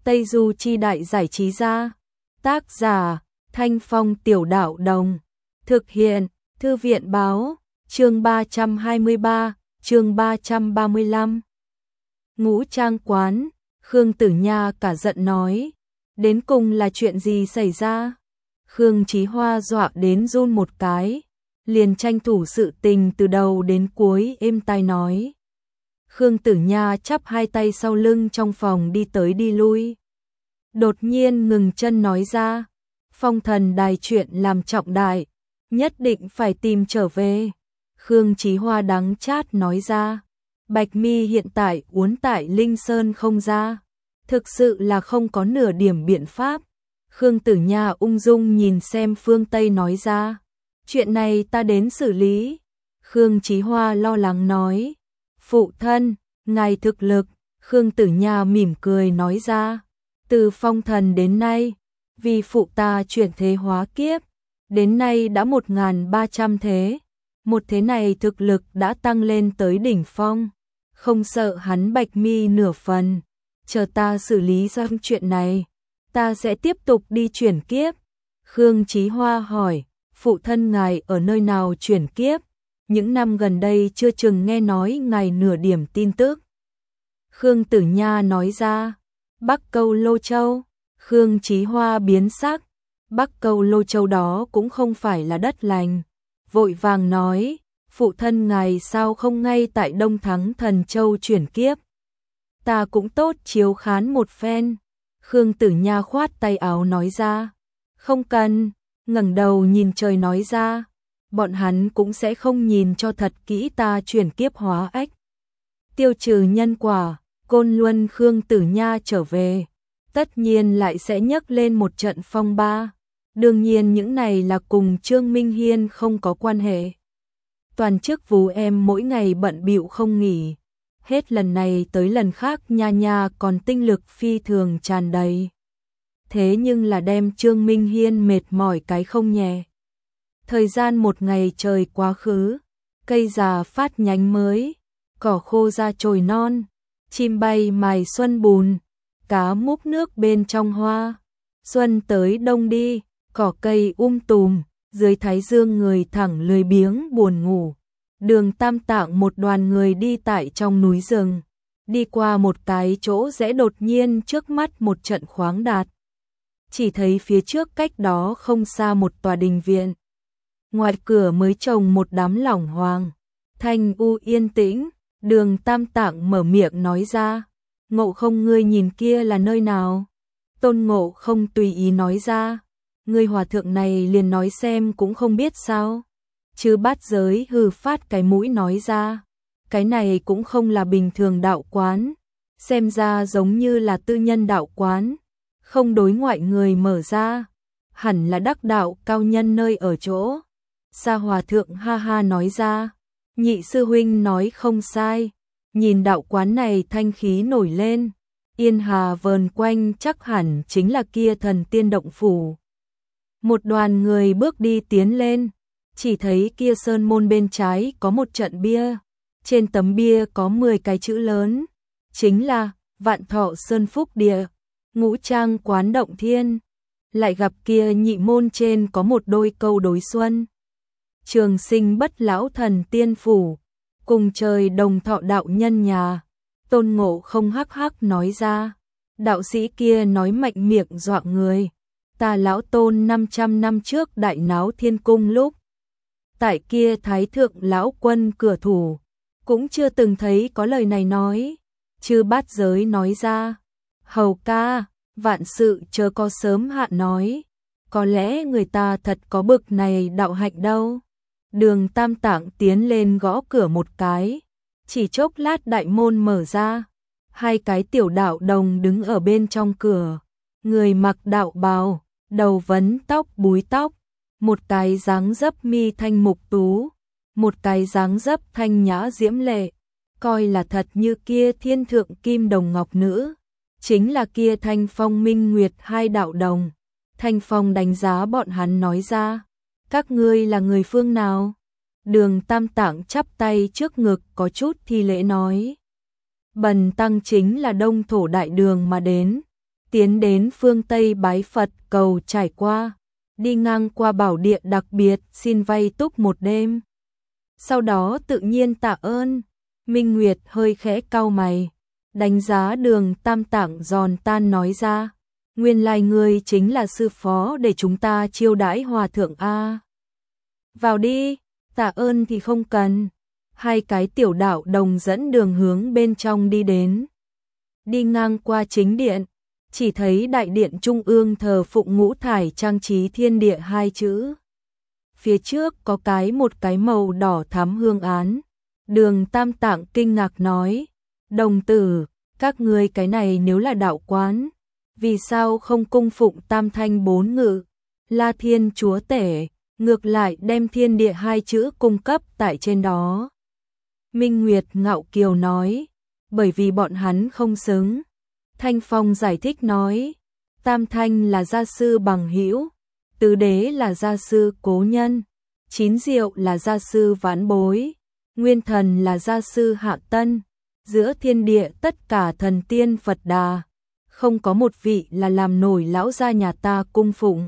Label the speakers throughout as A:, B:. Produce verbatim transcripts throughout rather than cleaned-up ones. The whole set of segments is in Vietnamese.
A: Tây Du Chi Đại Giải Trí Gia. Tác giả Thanh Phong Tiểu Đạo Đồng. Thực hiện Thư viện Báo. Chương ba trăm hai mươi ba, chương ba trăm ba mươi lăm. Ngũ Trang Quán. Khương Tử Nha cả giận nói, đến cùng là chuyện gì xảy ra? Khương Chí Hoa dọa đến run một cái, liền tranh thủ sự tình từ đầu đến cuối êm tai nói. Khương Tử Nha chắp hai tay sau lưng trong phòng đi tới đi lui. Đột nhiên ngừng chân nói ra, Phong Thần Đài chuyện làm trọng đại, nhất định phải tìm trở về. Khương Chí Hoa đắng chát nói ra, Bạch Mi hiện tại uốn tại Linh Sơn không ra, thực sự là không có nửa điểm biện pháp. Khương Tử Nha ung dung nhìn xem phương Tây nói ra, chuyện này ta đến xử lý. Khương Chí Hoa lo lắng nói, phụ thân, ngài thực lực. Khương Tử Nha mỉm cười nói ra, từ phong thần đến nay, vì phụ ta chuyển thế hóa kiếp, đến nay đã một nghìn ba trăm thế. Một thế này thực lực đã tăng lên tới đỉnh phong, không sợ hắn Bạch Mi nửa phần. Chờ ta xử lý xong chuyện này, ta sẽ tiếp tục đi chuyển kiếp. Khương Chí Hoa hỏi, phụ thân ngài ở nơi nào chuyển kiếp? Những năm gần đây chưa chừng nghe nói ngài nửa điểm tin tức. Khương Tử Nha nói ra, Bắc Câu Lô Châu. Khương Chí Hoa biến sắc, Bắc Câu Lô Châu đó cũng không phải là đất lành. Vội vàng nói, phụ thân ngài sao không ngay tại Đông Thắng Thần Châu chuyển kiếp? Ta cũng tốt chiếu khán một phen. Khương Tử Nha khoát tay áo nói ra, không cần. Ngẩng đầu nhìn trời nói ra, bọn hắn cũng sẽ không nhìn cho thật kỹ ta chuyển kiếp hóa ách, tiêu trừ nhân quả. Côn Luân Khương Tử Nha trở về, tất nhiên lại sẽ nhấc lên một trận phong ba. Đương nhiên những này là cùng Trương Minh Hiên không có quan hệ. Toàn chức vú em mỗi ngày bận bịu không nghỉ, hết lần này tới lần khác Nha Nha còn tinh lực phi thường tràn đầy. Thế nhưng là đem Trương Minh Hiên mệt mỏi cái không nhẹ. Thời gian một ngày trời quá khứ, cây già phát nhánh mới, cỏ khô ra chồi non, chim bay mài xuân bùn, cá múc nước bên trong hoa. Xuân tới đông đi, cỏ cây um tùm, dưới thái dương người thẳng lười biếng buồn ngủ. Đường Tam Tạng một đoàn người đi tại trong núi rừng, đi qua một cái chỗ rẽ đột nhiên trước mắt một trận khoáng đạt. Chỉ thấy phía trước cách đó không xa một tòa đình viện. Ngoài cửa mới trồng một đám lỏng hoàng, thanh u yên tĩnh. Đường Tam Tạng mở miệng nói ra, Ngộ Không ngươi nhìn kia là nơi nào? Tôn Ngộ Không tùy ý nói ra, ngươi hòa thượng này liền nói xem cũng không biết sao? Chứ Bát Giới hừ phát cái mũi nói ra, cái này cũng không là bình thường đạo quán, xem ra giống như là tư nhân đạo quán, không đối ngoại người mở ra, hẳn là đắc đạo cao nhân nơi ở chỗ. Sa hòa thượng ha ha nói ra, nhị sư huynh nói không sai, nhìn đạo quán này thanh khí nổi lên, yên hà vờn quanh chắc hẳn chính là kia thần tiên động phủ. Một đoàn người bước đi tiến lên, chỉ thấy kia sơn môn bên trái có một trận bia, trên tấm bia có mười cái chữ lớn, chính là Vạn Thọ Sơn Phúc Địa, Ngũ Trang Quán Động Thiên. Lại gặp kia nhị môn trên có một đôi câu đối xuân, Trường Sinh Bất Lão Thần Tiên Phủ, cùng trời đồng thọ đạo nhân nhà. Tôn Ngộ Không hắc hắc nói ra, đạo sĩ kia nói mạnh miệng dọa người, ta lão Tôn năm trăm năm trước đại náo thiên cung lúc, tại kia thái thượng lão quân cửa thủ, cũng chưa từng thấy có lời này nói. Chư Bát Giới nói ra, hầu ca, vạn sự chớ có sớm hạn nói, có lẽ người ta thật có bực này đạo hạnh đâu. Đường Tam Tạng tiến lên gõ cửa một cái, chỉ chốc lát đại môn mở ra, hai cái tiểu đạo đồng đứng ở bên trong cửa, người mặc đạo bào, đầu vấn tóc búi tóc, một cái dáng dấp mi thanh mục tú, một cái dáng dấp thanh nhã diễm lệ, coi là thật như kia thiên thượng kim đồng ngọc nữ, chính là kia Thanh Phong Minh Nguyệt hai đạo đồng. Thanh Phong đánh giá bọn hắn nói ra, các ngươi là người phương nào? Đường Tam Tạng chắp tay trước ngực có chút thi lễ nói, bần tăng chính là Đông Thổ Đại Đường mà đến, tiến đến phương Tây bái Phật cầu trải qua, đi ngang qua bảo địa đặc biệt xin vay túc một đêm. Sau đó tự nhiên tạ ơn. Minh Nguyệt hơi khẽ cau mày, đánh giá Đường Tam Tạng giòn tan nói ra, nguyên lai ngươi chính là sư phó để chúng ta chiêu đãi hòa thượng a. Vào đi, tạ ơn thì không cần. Hai cái tiểu đạo đồng dẫn đường hướng bên trong đi đến. Đi ngang qua chính điện, chỉ thấy đại điện trung ương thờ phụng ngũ thải trang trí thiên địa hai chữ. Phía trước có cái một cái màu đỏ thắm hương án. Đường Tam Tạng kinh ngạc nói, đồng tử, các ngươi cái này nếu là đạo quán, vì sao không cung phụng tam thanh bốn ngự, La Thiên Chúa Tể, ngược lại đem thiên địa hai chữ cung cấp tại trên đó. Minh Nguyệt ngạo kiều nói, bởi vì bọn hắn không xứng. Thanh Phong giải thích nói, tam thanh là gia sư bằng hữu, tứ đế là gia sư cố nhân, chín diệu là gia sư vãn bối, nguyên thần là gia sư hạ tân, giữa thiên địa tất cả thần tiên Phật Đà, không có một vị là làm nổi lão gia nhà ta cung phụng.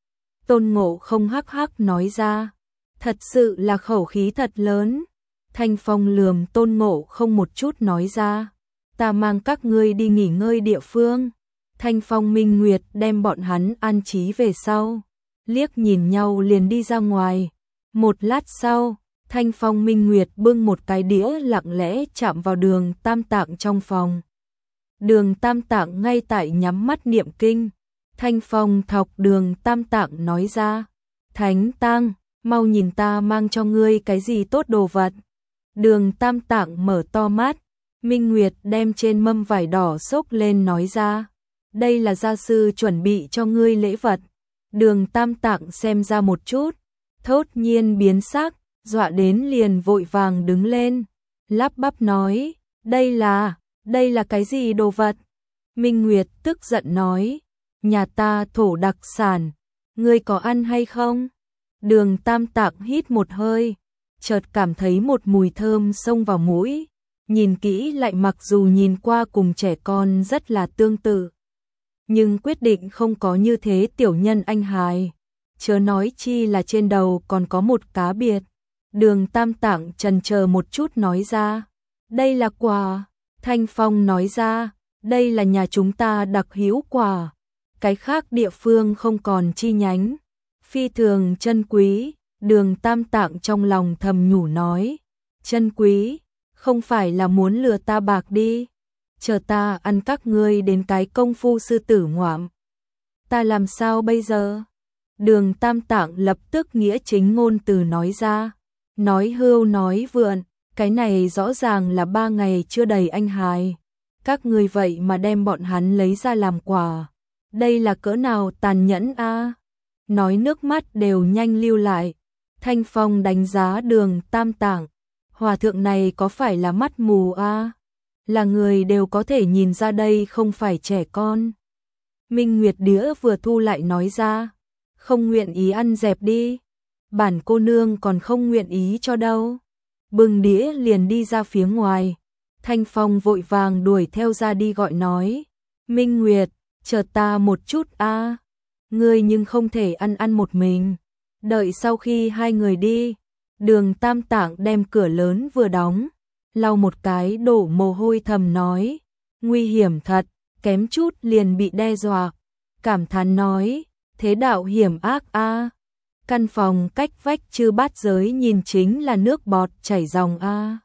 A: Tôn Ngộ Không hắc hắc nói ra, thật sự là khẩu khí thật lớn. Thanh Phong lườm Tôn Ngộ Không một chút nói ra, ta mang các ngươi đi nghỉ ngơi địa phương. Thanh Phong Minh Nguyệt đem bọn hắn an trí về sau, liếc nhìn nhau liền đi ra ngoài. Một lát sau, Thanh Phong Minh Nguyệt bưng một cái đĩa lặng lẽ chạm vào Đường Tam Tạng trong phòng. Đường Tam Tạng ngay tại nhắm mắt niệm kinh. Thanh Phong thọc Đường Tam Tạng nói ra, Thánh Tăng, mau nhìn ta mang cho ngươi cái gì tốt đồ vật. Đường Tam Tạng mở to mắt, Minh Nguyệt đem trên mâm vải đỏ xốc lên nói ra, đây là gia sư chuẩn bị cho ngươi lễ vật. Đường Tam Tạng xem ra một chút, thốt nhiên biến sắc, dọa đến liền vội vàng đứng lên, lắp bắp nói, đây là, đây là cái gì đồ vật? Minh Nguyệt tức giận nói, nhà ta thổ đặc sản, ngươi có ăn hay không? Đường Tam Tạng hít một hơi, chợt cảm thấy một mùi thơm xông vào mũi, nhìn kỹ lại mặc dù nhìn qua cùng trẻ con rất là tương tự, nhưng quyết định không có như thế tiểu nhân anh hài, chớ nói chi là trên đầu còn có một cá biệt. Đường Tam Tạng chần chờ một chút nói ra, đây là quà. Thanh Phong nói ra, đây là nhà chúng ta đặc hữu quà, cái khác địa phương không còn chi nhánh, phi thường chân quý. Đường Tam Tạng trong lòng thầm nhủ nói, chân quý, không phải là muốn lừa ta bạc đi, chờ ta ăn các ngươi đến cái công phu sư tử ngoạm, ta làm sao bây giờ? Đường Tam Tạng lập tức nghĩa chính ngôn từ nói ra, nói hưu nói vượn, cái này rõ ràng là ba ngày chưa đầy anh hài, các ngươi vậy mà đem bọn hắn lấy ra làm quà, đây là cỡ nào tàn nhẫn a? Nói nước mắt đều nhanh lưu lại. Thanh Phong đánh giá Đường Tam Tạng, hòa thượng này có phải là mắt mù a? Là người đều có thể nhìn ra đây không phải trẻ con. Minh Nguyệt đĩa vừa thu lại nói ra, không nguyện ý ăn dẹp đi, bản cô nương còn không nguyện ý cho đâu. Bưng đĩa liền đi ra phía ngoài. Thanh Phong vội vàng đuổi theo ra đi gọi nói, Minh Nguyệt, chờ ta một chút a, ngươi nhưng không thể ăn ăn một mình. Đợi sau khi hai người đi, Đường Tam Tạng đem cửa lớn vừa đóng, lau một cái đổ mồ hôi thầm nói, nguy hiểm thật, kém chút liền bị đe dọa, cảm thán nói, thế đạo hiểm ác a. Căn phòng cách vách Chư Bát Giới nhìn chính là nước bọt chảy ròng a.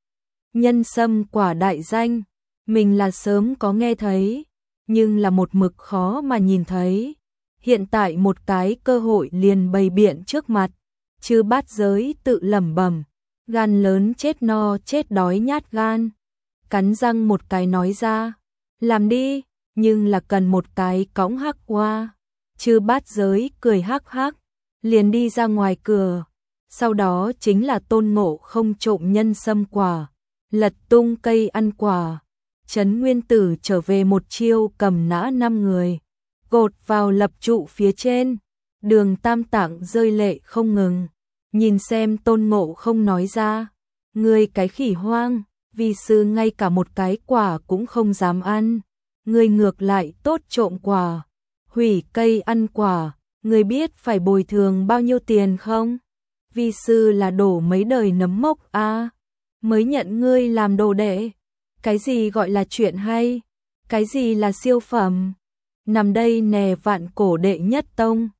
A: Nhân sâm quả đại danh, mình là sớm có nghe thấy, nhưng là một mực khó mà nhìn thấy. Hiện tại một cái cơ hội liền bày biện trước mặt, Chư Bát Giới tự lẩm bẩm, gan lớn chết no chết đói nhát gan. Cắn răng một cái nói ra, làm đi, nhưng là cần một cái cõng hắc qua. Chư Bát Giới cười hắc hắc, liền đi ra ngoài cửa. Sau đó chính là Tôn Ngộ Không trộm nhân sâm quả, lật tung cây ăn quả. Trấn Nguyên Tử trở về một chiêu cầm nã năm người, gột vào lập trụ phía trên. Đường Tam Tạng rơi lệ không ngừng, nhìn xem Tôn Ngộ Không nói ra, ngươi cái khỉ hoang, vi sư ngay cả một cái quả cũng không dám ăn, người ngược lại tốt trộm quả, hủy cây ăn quả, người biết phải bồi thường bao nhiêu tiền không? Vi sư là đổ mấy đời nấm mốc a, à, mới nhận ngươi làm đồ đệ. Cái gì gọi là chuyện hay? Cái gì là siêu phẩm? Nằm đây nè vạn cổ đệ nhất tông,